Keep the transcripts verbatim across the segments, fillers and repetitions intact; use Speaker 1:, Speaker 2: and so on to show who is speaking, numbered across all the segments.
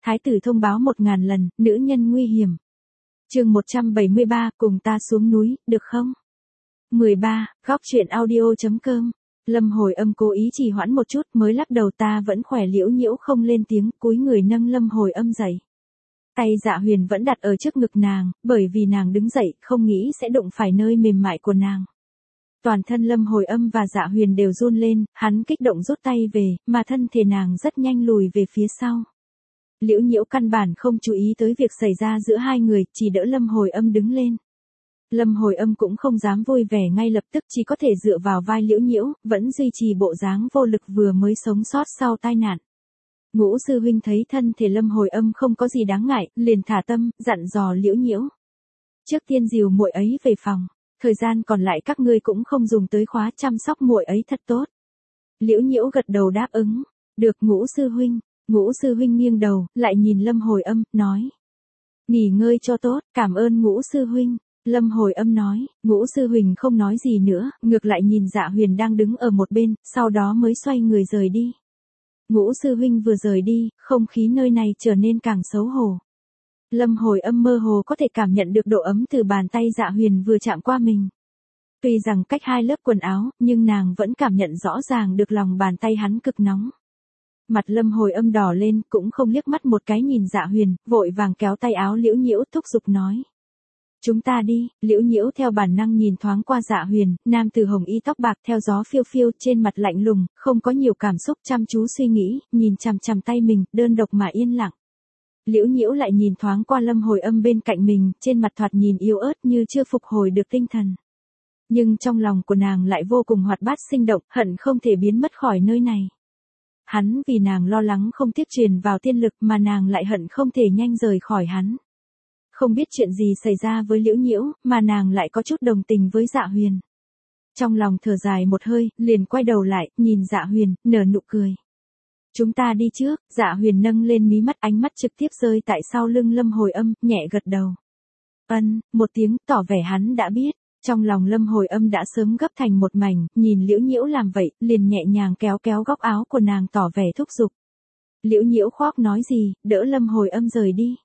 Speaker 1: Thái tử thông báo một ngàn lần, nữ nhân nguy hiểm. Chương một trăm bảy mươi ba, cùng ta xuống núi, được không? mười ba, góc truyện audio chấm com. Lâm Hồi Âm cố ý trì hoãn một chút, mới lắc đầu ta vẫn khỏe. Liễu Nhiễu không lên tiếng, cúi người nâng Lâm Hồi Âm dậy. Tay Dạ Huyền vẫn đặt ở trước ngực nàng, bởi vì nàng đứng dậy, không nghĩ sẽ đụng phải nơi mềm mại của nàng. Toàn thân Lâm Hồi Âm và Dạ Huyền đều run lên, hắn kích động rút tay về, mà thân thể nàng rất nhanh lùi về phía sau. Liễu Nhiễu căn bản không chú ý tới việc xảy ra giữa hai người, chỉ đỡ Lâm Hồi Âm đứng lên. Lâm Hồi Âm cũng không dám vui vẻ ngay lập tức, chỉ có thể dựa vào vai Liễu Nhiễu, vẫn duy trì bộ dáng vô lực vừa mới sống sót sau tai nạn. Ngũ sư huynh thấy thân thể Lâm Hồi Âm không có gì đáng ngại, liền thả tâm, dặn dò Liễu Nhiễu. Trước tiên dìu muội ấy về phòng, thời gian còn lại các ngươi cũng không dùng tới khóa, chăm sóc muội ấy thật tốt. Liễu Nhiễu gật đầu đáp ứng, được Ngũ sư huynh. Ngũ sư huynh nghiêng đầu, lại nhìn Lâm Hồi Âm, nói. Nghỉ ngơi cho tốt, cảm ơn Ngũ sư huynh. Lâm Hồi Âm nói, Ngũ sư huynh không nói gì nữa, ngược lại nhìn Dạ Huyền đang đứng ở một bên, sau đó mới xoay người rời đi. Ngũ sư huynh vừa rời đi, không khí nơi này trở nên càng xấu hổ. Lâm Hồi Âm mơ hồ có thể cảm nhận được độ ấm từ bàn tay Dạ Huyền vừa chạm qua mình. Tuy rằng cách hai lớp quần áo, nhưng nàng vẫn cảm nhận rõ ràng được lòng bàn tay hắn cực nóng. Mặt Lâm Hồi Âm đỏ lên, cũng không liếc mắt một cái nhìn Dạ Huyền, vội vàng kéo tay áo Liễu Nhiễu thúc giục nói. Chúng ta đi. Liễu Nhiễu theo bản năng nhìn thoáng qua Dạ Huyền, nam tử hồng y tóc bạc theo gió phiêu phiêu, trên mặt lạnh lùng, không có nhiều cảm xúc, chăm chú suy nghĩ, nhìn chằm chằm tay mình, đơn độc mà yên lặng. Liễu Nhiễu lại nhìn thoáng qua Lâm Hồi Âm bên cạnh mình, trên mặt thoạt nhìn yếu ớt như chưa phục hồi được tinh thần. Nhưng trong lòng của nàng lại vô cùng hoạt bát sinh động, hận không thể biến mất khỏi nơi này. Hắn vì nàng lo lắng không tiếp truyền vào tiên lực, mà nàng lại hận không thể nhanh rời khỏi hắn. Không biết chuyện gì xảy ra với Liễu Nhiễu, mà nàng lại có chút đồng tình với Dạ Huyền. Trong lòng thở dài một hơi, liền quay đầu lại, nhìn Dạ Huyền, nở nụ cười. Chúng ta đi trước. Dạ Huyền nâng lên mí mắt, ánh mắt trực tiếp rơi tại sau lưng Lâm Hồi Âm, nhẹ gật đầu. Ân, một tiếng, tỏ vẻ hắn đã biết. Trong lòng Lâm Hồi Âm đã sớm gấp thành một mảnh, nhìn Liễu Nhiễu làm vậy, liền nhẹ nhàng kéo kéo góc áo của nàng tỏ vẻ thúc giục. Liễu Nhiễu khoác nói gì, đỡ Lâm Hồi Âm rời đi.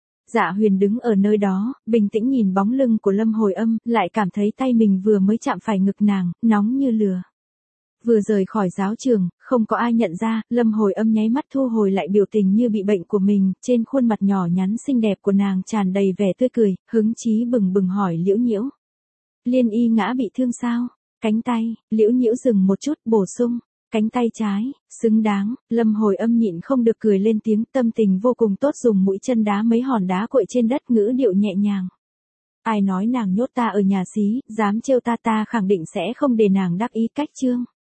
Speaker 1: Dạ Huyền đứng ở nơi đó, bình tĩnh nhìn bóng lưng của Lâm Hồi Âm, lại cảm thấy tay mình vừa mới chạm phải ngực nàng, nóng như lửa. Vừa rời khỏi giáo trường, không có ai nhận ra, Lâm Hồi Âm nháy mắt thu hồi lại biểu tình như bị bệnh của mình, trên khuôn mặt nhỏ nhắn xinh đẹp của nàng tràn đầy vẻ tươi cười, hứng chí bừng bừng hỏi Liễu Nhiễu. Liên y ngã bị thương sao? Cánh tay. Liễu Nhiễu dừng một chút, bổ sung. Cánh tay trái, xứng đáng. Lâm Hồi Âm nhịn không được cười lên tiếng, tâm tình vô cùng tốt, dùng mũi chân đá mấy hòn đá quậy trên đất, ngữ điệu nhẹ nhàng. Ai nói nàng nhốt ta ở nhà xí, dám trêu ta ta khẳng định sẽ không để nàng đắc ý cách chương.